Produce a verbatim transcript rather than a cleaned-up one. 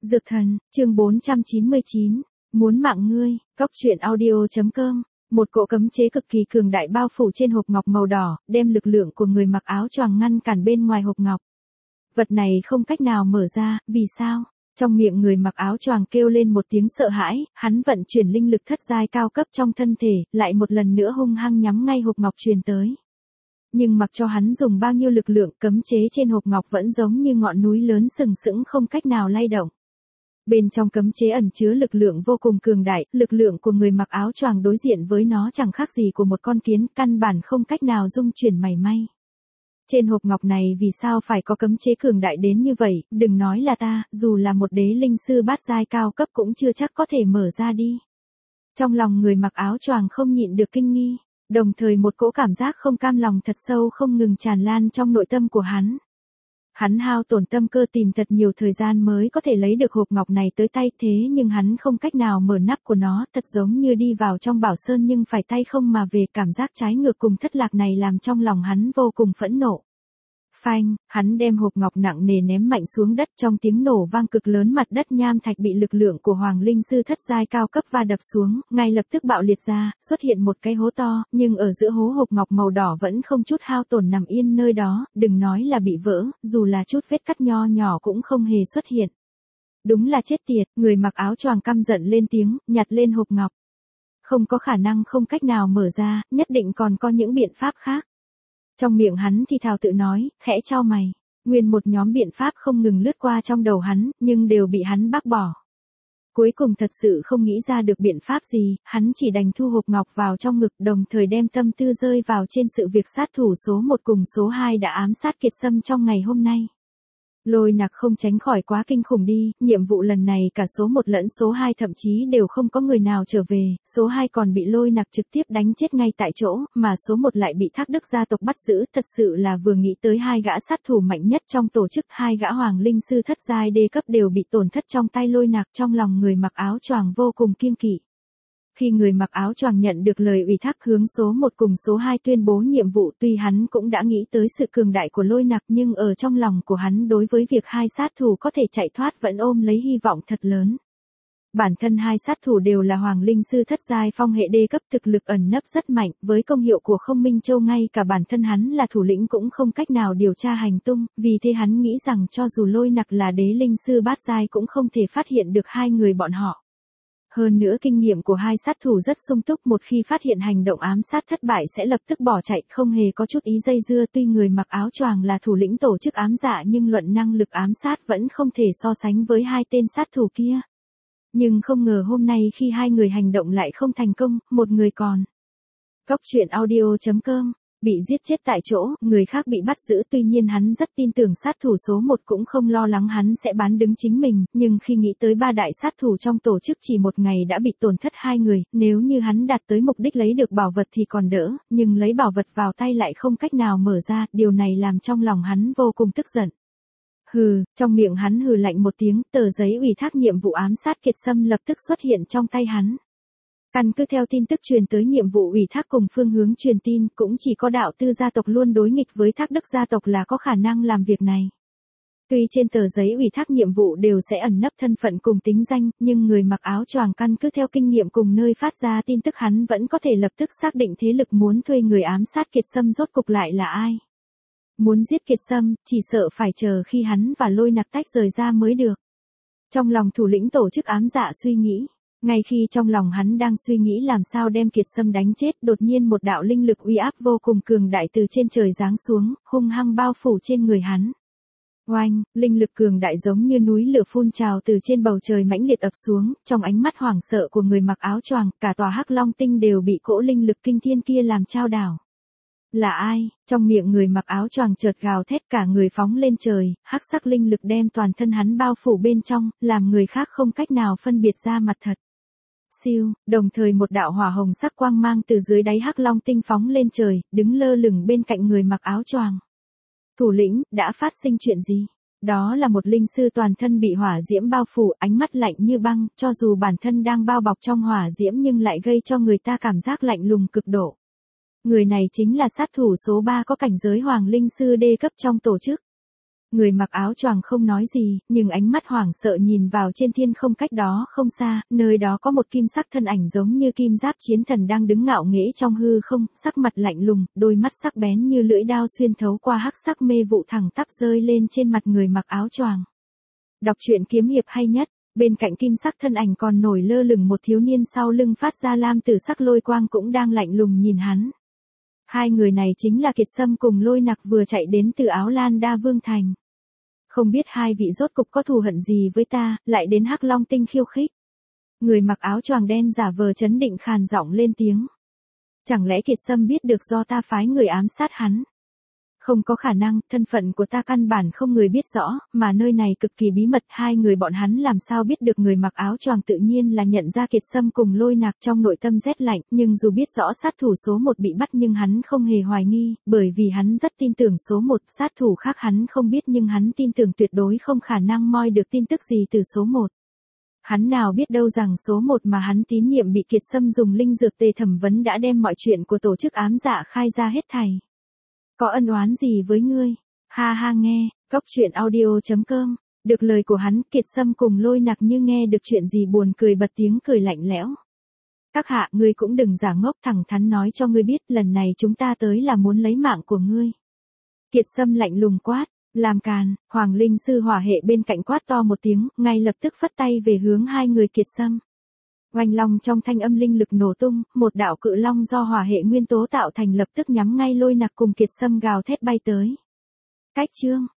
Dược thần, chương bốn trăm chín mươi chín, muốn mạng ngươi, cóc truyện audio chấm com. Một cỗ cấm chế cực kỳ cường đại bao phủ trên hộp ngọc màu đỏ, đem lực lượng của người mặc áo choàng ngăn cản bên ngoài hộp ngọc. Vật này không cách nào mở ra, vì sao? Trong miệng người mặc áo choàng kêu lên một tiếng sợ hãi, hắn vận chuyển linh lực thất giai cao cấp trong thân thể, lại một lần nữa hung hăng nhắm ngay hộp ngọc truyền tới. Nhưng mặc cho hắn dùng bao nhiêu lực lượng, cấm chế trên hộp ngọc vẫn giống như ngọn núi lớn sừng sững không cách nào lay động. Bên trong cấm chế ẩn chứa lực lượng vô cùng cường đại, lực lượng của người mặc áo choàng đối diện với nó chẳng khác gì của một con kiến, căn bản không cách nào dung chuyển mảy may. Trên hộp ngọc này vì sao phải có cấm chế cường đại đến như vậy, đừng nói là ta, dù là một đế linh sư bát giai cao cấp cũng chưa chắc có thể mở ra đi. Trong lòng người mặc áo choàng không nhịn được kinh nghi, đồng thời một cỗ cảm giác không cam lòng thật sâu không ngừng tràn lan trong nội tâm của hắn. Hắn hao tổn tâm cơ tìm thật nhiều thời gian mới có thể lấy được hộp ngọc này tới tay, thế nhưng hắn không cách nào mở nắp của nó, thật giống như đi vào trong bảo sơn nhưng phải tay không mà về. Cảm giác trái ngược cùng thất lạc này làm trong lòng hắn vô cùng phẫn nộ. Phanh, hắn đem hộp ngọc nặng nề ném mạnh xuống đất, trong tiếng nổ vang cực lớn mặt đất nham thạch bị lực lượng của Hoàng Linh sư thất giai cao cấp va đập xuống, ngay lập tức bạo liệt ra, xuất hiện một cái hố to, nhưng ở giữa hố hộp ngọc màu đỏ vẫn không chút hao tổn nằm yên nơi đó, đừng nói là bị vỡ, dù là chút vết cắt nho nhỏ cũng không hề xuất hiện. Đúng là chết tiệt, người mặc áo choàng căm giận lên tiếng, nhặt lên hộp ngọc. Không có khả năng không cách nào mở ra, nhất định còn có những biện pháp khác. Trong miệng hắn thì thào tự nói, khẽ chau mày. Nguyên một nhóm biện pháp không ngừng lướt qua trong đầu hắn, nhưng đều bị hắn bác bỏ. Cuối cùng thật sự không nghĩ ra được biện pháp gì, hắn chỉ đành thu hộp ngọc vào trong ngực, đồng thời đem tâm tư rơi vào trên sự việc sát thủ số một cùng số hai đã ám sát Kiệt Sâm trong ngày hôm nay. Lôi Nặc không tránh khỏi quá kinh khủng đi, nhiệm vụ lần này cả số một lẫn số hai thậm chí đều không có người nào trở về, số hai còn bị Lôi Nặc trực tiếp đánh chết ngay tại chỗ, mà số một lại bị Thác Đức gia tộc bắt giữ, thật sự là vừa nghĩ tới hai gã sát thủ mạnh nhất trong tổ chức, hai gã Hoàng Linh sư thất giai đê cấp đều bị tổn thất trong tay Lôi Nặc, trong lòng người mặc áo choàng vô cùng kiêng kỵ. Khi người mặc áo choàng nhận được lời ủy thác hướng số một cùng số hai tuyên bố nhiệm vụ, tuy hắn cũng đã nghĩ tới sự cường đại của Lôi Nặc nhưng ở trong lòng của hắn đối với việc hai sát thủ có thể chạy thoát vẫn ôm lấy hy vọng thật lớn. Bản thân hai sát thủ đều là Hoàng Linh sư thất giai phong hệ đê cấp, thực lực ẩn nấp rất mạnh, với công hiệu của Không Minh Châu ngay cả bản thân hắn là thủ lĩnh cũng không cách nào điều tra hành tung, vì thế hắn nghĩ rằng cho dù Lôi Nặc là đế linh sư bát giai cũng không thể phát hiện được hai người bọn họ. Hơn nữa kinh nghiệm của hai sát thủ rất sung túc, một khi phát hiện hành động ám sát thất bại sẽ lập tức bỏ chạy, không hề có chút ý dây dưa. Tuy người mặc áo choàng là thủ lĩnh tổ chức ám dạ nhưng luận năng lực ám sát vẫn không thể so sánh với hai tên sát thủ kia. Nhưng không ngờ hôm nay khi hai người hành động lại không thành công, một người còn. Cóc truyện audio chấm com bị giết chết tại chỗ, người khác bị bắt giữ, tuy nhiên hắn rất tin tưởng sát thủ số một cũng không lo lắng hắn sẽ bán đứng chính mình, nhưng khi nghĩ tới ba đại sát thủ trong tổ chức chỉ một ngày đã bị tổn thất hai người, nếu như hắn đạt tới mục đích lấy được bảo vật thì còn đỡ, nhưng lấy bảo vật vào tay lại không cách nào mở ra, điều này làm trong lòng hắn vô cùng tức giận. Hừ, trong miệng hắn hừ lạnh một tiếng, tờ giấy ủy thác nhiệm vụ ám sát Kiệt Sâm lập tức xuất hiện trong tay hắn. Căn cứ theo tin tức truyền tới nhiệm vụ ủy thác cùng phương hướng truyền tin, cũng chỉ có đạo tư gia tộc luôn đối nghịch với Thác Đức gia tộc là có khả năng làm việc này. Tuy trên tờ giấy ủy thác nhiệm vụ đều sẽ ẩn nấp thân phận cùng tính danh, nhưng người mặc áo choàng căn cứ theo kinh nghiệm cùng nơi phát ra tin tức hắn vẫn có thể lập tức xác định thế lực muốn thuê người ám sát Kiệt Sâm rốt cục lại là ai. Muốn giết Kiệt Sâm, chỉ sợ phải chờ khi hắn và Lôi Nặc tách rời ra mới được. Trong lòng thủ lĩnh tổ chức ám dạ suy nghĩ. Ngay khi trong lòng hắn đang suy nghĩ làm sao đem Kiệt Sâm đánh chết, đột nhiên một đạo linh lực uy áp vô cùng cường đại từ trên trời giáng xuống, hung hăng bao phủ trên người hắn. Oanh, linh lực cường đại giống như núi lửa phun trào từ trên bầu trời mãnh liệt ập xuống, trong ánh mắt hoảng sợ của người mặc áo choàng, cả tòa Hắc Long tinh đều bị cỗ linh lực kinh thiên kia làm chao đảo. Là ai? Trong miệng người mặc áo choàng chợt gào thét, cả người phóng lên trời, hắc sắc linh lực đem toàn thân hắn bao phủ bên trong, làm người khác không cách nào phân biệt ra mặt thật. Siêu, đồng thời một đạo hỏa hồng sắc quang mang từ dưới đáy Hắc Long tinh phóng lên trời, đứng lơ lửng bên cạnh người mặc áo choàng. Thủ lĩnh, đã phát sinh chuyện gì? Đó là một linh sư toàn thân bị hỏa diễm bao phủ, ánh mắt lạnh như băng, cho dù bản thân đang bao bọc trong hỏa diễm nhưng lại gây cho người ta cảm giác lạnh lùng cực độ. Người này chính là sát thủ số ba có cảnh giới Hoàng Linh sư đê cấp trong tổ chức. Người mặc áo choàng không nói gì, nhưng ánh mắt hoảng sợ nhìn vào trên thiên không cách đó không xa, nơi đó có một kim sắc thân ảnh giống như kim giáp chiến thần đang đứng ngạo nghễ trong hư không, sắc mặt lạnh lùng, đôi mắt sắc bén như lưỡi đao xuyên thấu qua hắc sắc mê vụ thẳng tắp rơi lên trên mặt người mặc áo choàng. Đọc truyện kiếm hiệp hay nhất, bên cạnh kim sắc thân ảnh còn nổi lơ lửng một thiếu niên sau lưng phát ra lam tử sắc lôi quang cũng đang lạnh lùng nhìn hắn. Hai người này chính là Kiệt Sâm cùng Lôi Nặc vừa chạy đến từ Áo Lan Đa Vương Thành. Không biết hai vị rốt cục có thù hận gì với ta, lại đến Hắc Long Tinh khiêu khích. Người mặc áo choàng đen giả vờ chấn định khàn giọng lên tiếng. Chẳng lẽ Kiệt Sâm biết được do ta phái người ám sát hắn? Không có khả năng, thân phận của ta căn bản không người biết rõ, mà nơi này cực kỳ bí mật, hai người bọn hắn làm sao biết được. Người mặc áo choàng tự nhiên là nhận ra Kiệt Sâm cùng Lôi Nặc, trong nội tâm rét lạnh, nhưng dù biết rõ sát thủ số một bị bắt nhưng hắn không hề hoài nghi, bởi vì hắn rất tin tưởng số một, sát thủ khác hắn không biết nhưng hắn tin tưởng tuyệt đối không khả năng moi được tin tức gì từ số một. Hắn nào biết đâu rằng số một mà hắn tín nhiệm bị Kiệt Sâm dùng linh dược tê thẩm vấn đã đem mọi chuyện của tổ chức ám dạ khai ra hết thảy. Có ân oán gì với ngươi? Ha ha nghe, cốc truyện audio chấm com. Được lời của hắn, Kiệt Sâm cùng Lôi Nặc như nghe được chuyện gì buồn cười bật tiếng cười lạnh lẽo. Các hạ, ngươi cũng đừng giả ngốc, thẳng thắn nói cho ngươi biết, lần này chúng ta tới là muốn lấy mạng của ngươi. Kiệt Sâm lạnh lùng quát, làm càn. Hoàng Linh sư hỏa hệ bên cạnh quát to một tiếng, ngay lập tức phất tay về hướng hai người Kiệt Sâm. Oanh long trong thanh âm linh lực nổ tung, một đạo cự long do hỏa hệ nguyên tố tạo thành lập tức nhắm ngay Lôi Nặc cùng Kiệt Sâm gào thét bay tới. Cách chương